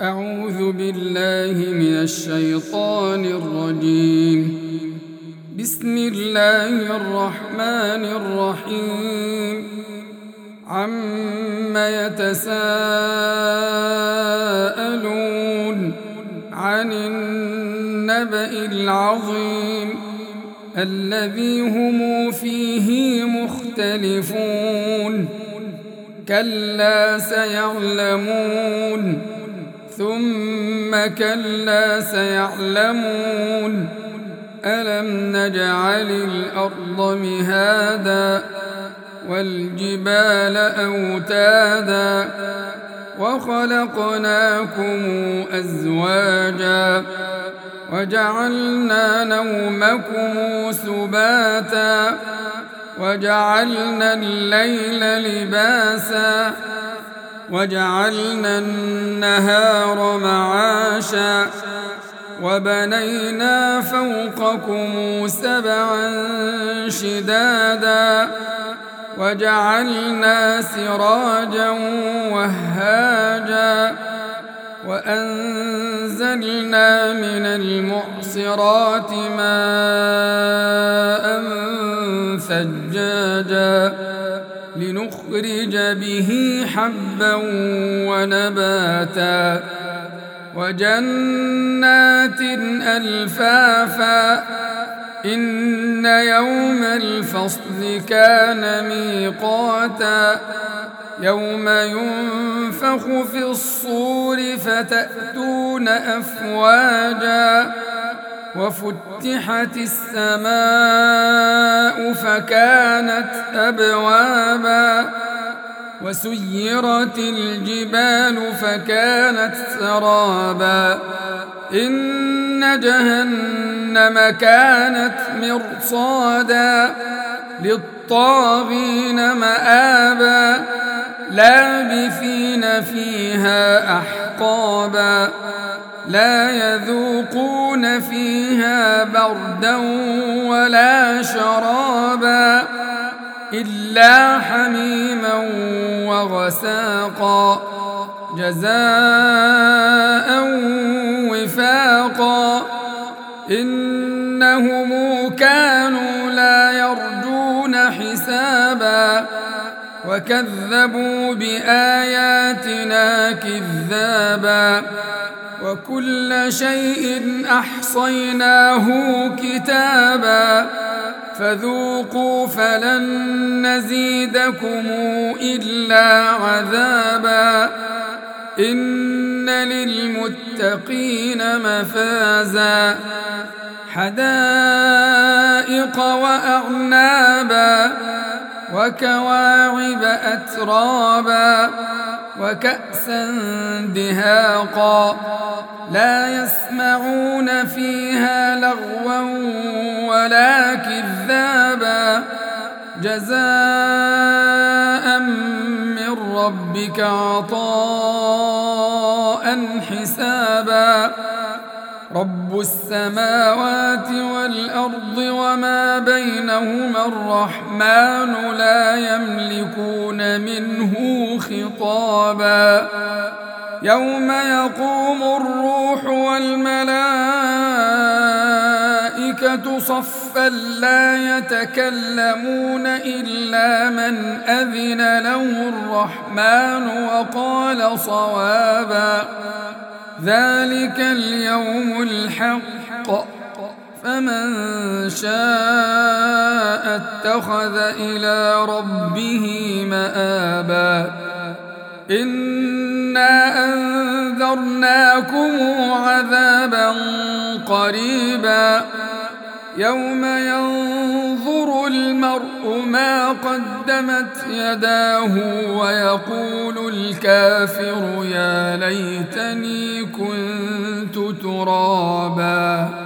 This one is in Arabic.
أعوذ بالله من الشيطان الرجيم. بسم الله الرحمن الرحيم. عم يتساءلون عن النبأ العظيم الذي هم فيه مختلفون. كلا سيعلمون ثم كلا سيعلمون. ألم نجعل الأرض مهادا والجبال أوتادا وخلقناكم أزواجا وجعلنا نومكم سباتا وجعلنا الليل لباسا وجعلنا النهار معاشا وبنينا فوقكم سبعا شدادا وجعلنا سراجا وهاجا وأنزلنا من المعصرات ماء ثجاجا لنخرج به حبا ونباتا وجنات ألفافا. إن يوم الفصل كان ميقاتا يوم ينفخ في الصور فتأتون أفواجا وفتحت السماء فكانت أبوابا وسيرت الجبال فكانت سرابا. إن جهنم كانت مرصادا للطاغين مآبا لابثين فيها أحقابا لا يذوقون فيها بردا ولا شرابا إلا حميما وغساقا جزاء وفاقا. إنهم كانوا لا يرجون حسابا وكذبوا بآياتنا كذابا وكل شيء أحصيناه كتابا فذوقوا فلن نزيدكم إلا عذابا. إن للمتقين مفازا حدائق وأعنابا وكواعب أترابا وكأسا دهاقا لا يسمعون فيها لغوا ولا كذابا جزاء من ربك عطاء حسابا. رب السماوات والأرض وما بينهما الرحمن لا يملكون منه خطابا. يوم يقوم الروح والملائكة صفا لا يتكلمون إلا من أذن له الرحمن وقال صوابا. ذلك اليوم الحق فمن شاء اتخذ إلى ربه مآبا. إنا أنذرناكم عذابا قريبا يوم ينظر المرء ما قدمت يداه ويقول الكافر يا ليتني كنت ترابا.